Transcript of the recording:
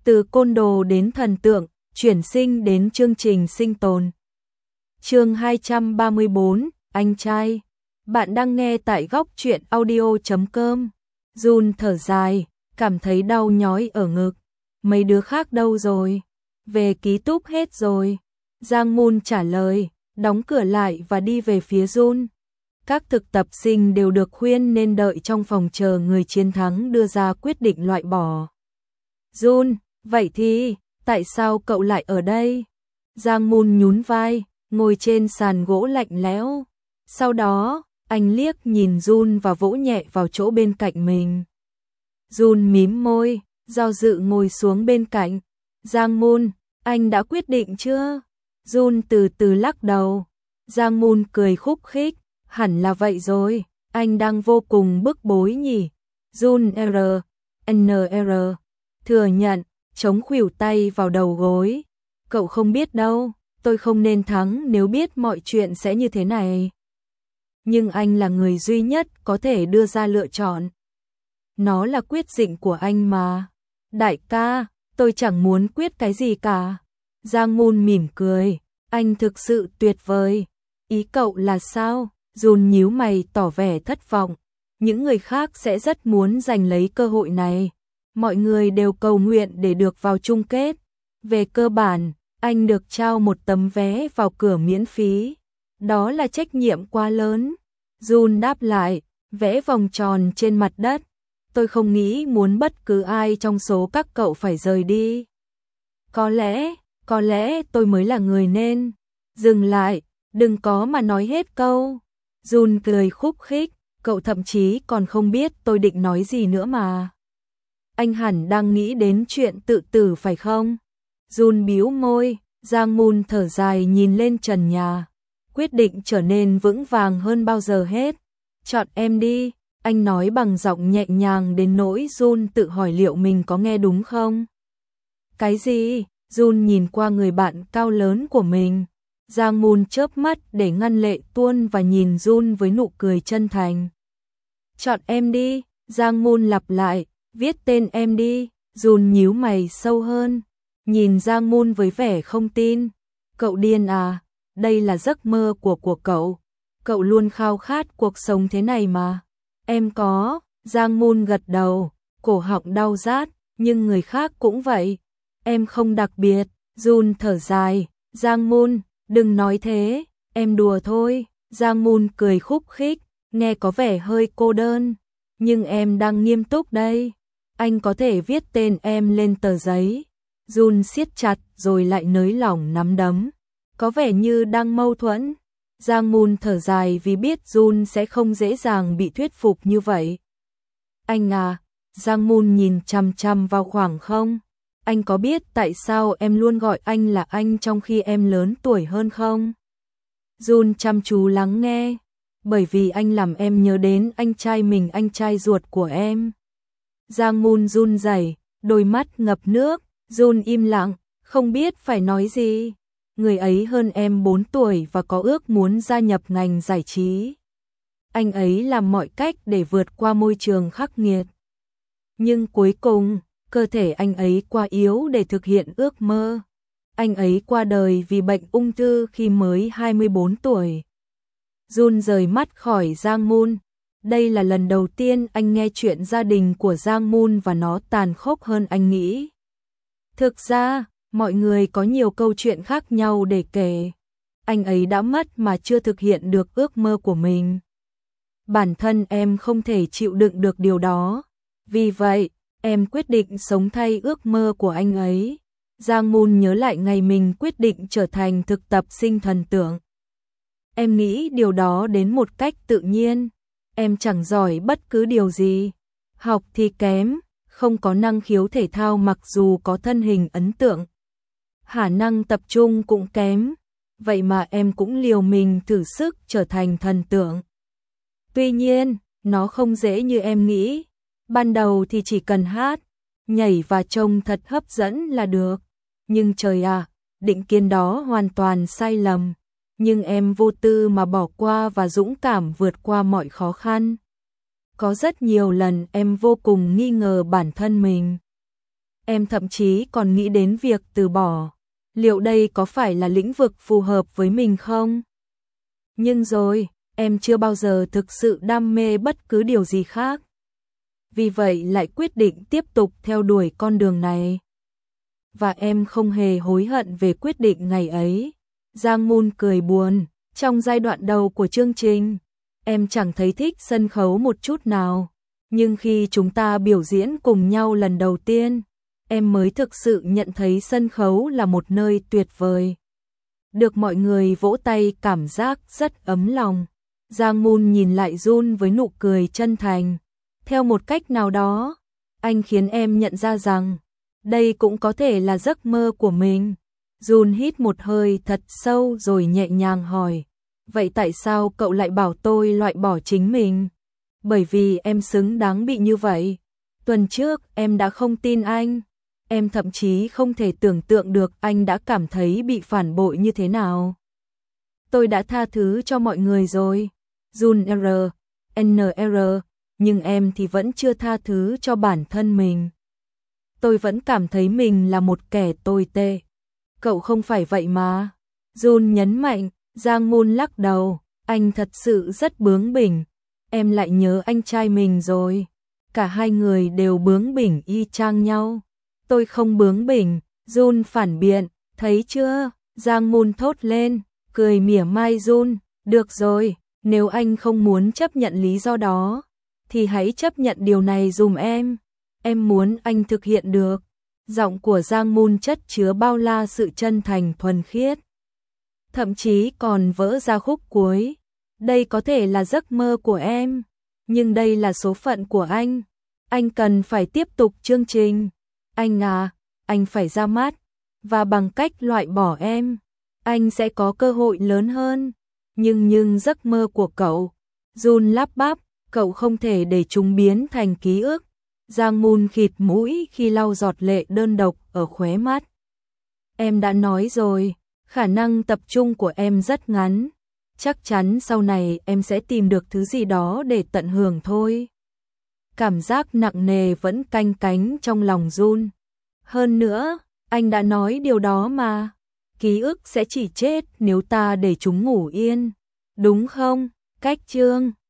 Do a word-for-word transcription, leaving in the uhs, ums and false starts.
Từ côn đồ đến thần tượng, chuyển sinh đến chương trình sinh tồn. Chương hai trăm ba mươi bốn, anh trai. Bạn đang nghe tại góc truyện audio chấm com. Jun thở dài, cảm thấy đau nhói ở ngực. Mấy đứa khác đâu rồi? Về ký túc hết rồi. Giang Moon trả lời, đóng cửa lại và đi về phía Jun. Các thực tập sinh đều được khuyên nên đợi trong phòng chờ người chiến thắng đưa ra quyết định loại bỏ. Jun, vậy thì, tại sao cậu lại ở đây? Giang Moon nhún vai, ngồi trên sàn gỗ lạnh lẽo. Sau đó, anh liếc nhìn Jun và vỗ nhẹ vào chỗ bên cạnh mình. Jun mím môi, do dự ngồi xuống bên cạnh. Giang Moon, anh đã quyết định chưa? Jun từ từ lắc đầu. Giang Moon cười khúc khích, hẳn là vậy rồi, anh đang vô cùng bức bối nhỉ. Jun R, N R, thừa nhận, chống khuỷu tay vào đầu gối. Cậu không biết đâu, tôi không nên thắng nếu biết mọi chuyện sẽ như thế này. Nhưng anh là người duy nhất có thể đưa ra lựa chọn. Nó là quyết định của anh mà. Đại ca, tôi chẳng muốn quyết cái gì cả. Giang Moon mỉm cười, anh thực sự tuyệt vời. Ý cậu là sao? Jun nhíu mày tỏ vẻ thất vọng. Những người khác sẽ rất muốn giành lấy cơ hội này. Mọi người đều cầu nguyện để được vào chung kết. Về cơ bản, anh được trao một tấm vé vào cửa miễn phí. Đó là trách nhiệm quá lớn. Jun đáp lại, vẽ vòng tròn trên mặt đất. Tôi không nghĩ muốn bất cứ ai trong số các cậu phải rời đi. Có lẽ, có lẽ tôi mới là người nên. Dừng lại, đừng có mà nói hết câu. Jun cười khúc khích, cậu thậm chí còn không biết tôi định nói gì nữa mà. Anh hẳn đang nghĩ đến chuyện tự tử phải không? Jun bĩu môi, Giang Moon thở dài nhìn lên trần nhà. Quyết định trở nên vững vàng hơn bao giờ hết. Chọn em đi, anh nói bằng giọng nhẹ nhàng đến nỗi Jun tự hỏi liệu mình có nghe đúng không? Cái gì? Jun nhìn qua người bạn cao lớn của mình. Giang Moon chớp mắt để ngăn lệ tuôn và nhìn Jun với nụ cười chân thành. Chọn em đi, Giang Moon lặp lại, viết tên em đi. Jun nhíu mày sâu hơn, nhìn Giang Moon với vẻ không tin. Cậu điên à, đây là giấc mơ của của cậu. Cậu luôn khao khát cuộc sống thế này mà. Em có, Giang Moon gật đầu, cổ họng đau rát, nhưng người khác cũng vậy. Em không đặc biệt, Jun thở dài, Giang Moon, đừng nói thế, em đùa thôi. Giang Moon cười khúc khích, nghe có vẻ hơi cô đơn, nhưng em đang nghiêm túc đây. Anh có thể viết tên em lên tờ giấy. Jun siết chặt rồi lại nới lỏng nắm đấm, có vẻ như đang mâu thuẫn. Giang Moon thở dài vì biết Jun sẽ không dễ dàng bị thuyết phục như vậy. Anh à, Giang Moon nhìn chằm chằm vào khoảng không. Anh có biết tại sao em luôn gọi anh là anh trong khi em lớn tuổi hơn không? Jun chăm chú lắng nghe. Bởi vì anh làm em nhớ đến anh trai mình, anh trai ruột của em. Giang Moon run rẩy, đôi mắt ngập nước. Jun im lặng, không biết phải nói gì. Người ấy hơn em bốn tuổi và có ước muốn gia nhập ngành giải trí. Anh ấy làm mọi cách để vượt qua môi trường khắc nghiệt. Nhưng cuối cùng, cơ thể anh ấy quá yếu để thực hiện ước mơ. Anh ấy qua đời vì bệnh ung thư khi mới hai mươi bốn tuổi. Jun rời mắt khỏi Giang Moon. Đây là lần đầu tiên anh nghe chuyện gia đình của Giang Moon và nó tàn khốc hơn anh nghĩ. Thực ra, mọi người có nhiều câu chuyện khác nhau để kể. Anh ấy đã mất mà chưa thực hiện được ước mơ của mình. Bản thân em không thể chịu đựng được điều đó. Vì vậy, em quyết định sống thay ước mơ của anh ấy. Giang Moon nhớ lại ngày mình quyết định trở thành thực tập sinh thần tượng. Em nghĩ điều đó đến một cách tự nhiên. Em chẳng giỏi bất cứ điều gì. Học thì kém, không có năng khiếu thể thao mặc dù có thân hình ấn tượng. Khả năng tập trung cũng kém. Vậy mà em cũng liều mình thử sức trở thành thần tượng. Tuy nhiên, nó không dễ như em nghĩ. Ban đầu thì chỉ cần hát, nhảy và trông thật hấp dẫn là được. Nhưng trời ạ, định kiến đó hoàn toàn sai lầm. Nhưng em vô tư mà bỏ qua và dũng cảm vượt qua mọi khó khăn. Có rất nhiều lần em vô cùng nghi ngờ bản thân mình. em thậm chí còn nghĩ đến việc từ bỏ. Liệu đây có phải là lĩnh vực phù hợp với mình không? Nhưng rồi, em chưa bao giờ thực sự đam mê bất cứ điều gì khác. Vì vậy lại quyết định tiếp tục theo đuổi con đường này. Và em không hề hối hận về quyết định ngày ấy. Giang Moon cười buồn. Trong giai đoạn đầu của chương trình, em chẳng thấy thích sân khấu một chút nào. Nhưng khi chúng ta biểu diễn cùng nhau lần đầu tiên, em mới thực sự nhận thấy sân khấu là một nơi tuyệt vời. Được mọi người vỗ tay cảm giác rất ấm lòng. Giang Moon nhìn lại Jun với nụ cười chân thành. Theo một cách nào đó, anh khiến em nhận ra rằng đây cũng có thể là giấc mơ của mình. Jun hít một hơi thật sâu rồi nhẹ nhàng hỏi, vậy tại sao cậu lại bảo tôi loại bỏ chính mình? Bởi vì em xứng đáng bị như vậy. Tuần trước em đã không tin anh. Em thậm chí không thể tưởng tượng được anh đã cảm thấy bị phản bội như thế nào. Tôi đã tha thứ cho mọi người rồi. Jun R, N R, nhưng em thì vẫn chưa tha thứ cho bản thân mình. Tôi vẫn cảm thấy mình là một kẻ tồi tệ. Cậu không phải vậy mà. Jun nhấn mạnh. Giang Moon lắc đầu. Anh thật sự rất bướng bỉnh. Em lại nhớ anh trai mình rồi. Cả hai người đều bướng bỉnh y chang nhau. Tôi không bướng bỉnh. Jun phản biện. Thấy chưa? Giang Moon thốt lên. Cười mỉa mai Jun. Được rồi, nếu anh không muốn chấp nhận lý do đó, thì hãy chấp nhận điều này dùm em. Em muốn anh thực hiện được. Giọng của Giang Moon chất chứa bao la sự chân thành thuần khiết. Thậm chí còn vỡ ra khúc cuối. Đây có thể là giấc mơ của em, nhưng đây là số phận của anh. Anh cần phải tiếp tục chương trình. Anh à, anh phải ra mắt. Và bằng cách loại bỏ em, anh sẽ có cơ hội lớn hơn. Nhưng nhưng giấc mơ của cậu, Jun lắp bắp, cậu không thể để chúng biến thành ký ức. Giang Moon khịt mũi khi lau giọt lệ đơn độc ở khóe mắt. Em đã nói rồi, khả năng tập trung của em rất ngắn. Chắc chắn sau này em sẽ tìm được thứ gì đó để tận hưởng thôi. Cảm giác nặng nề vẫn canh cánh trong lòng Jun. Hơn nữa, anh đã nói điều đó mà. Ký ức sẽ chỉ chết nếu ta để chúng ngủ yên. Đúng không? Cách chương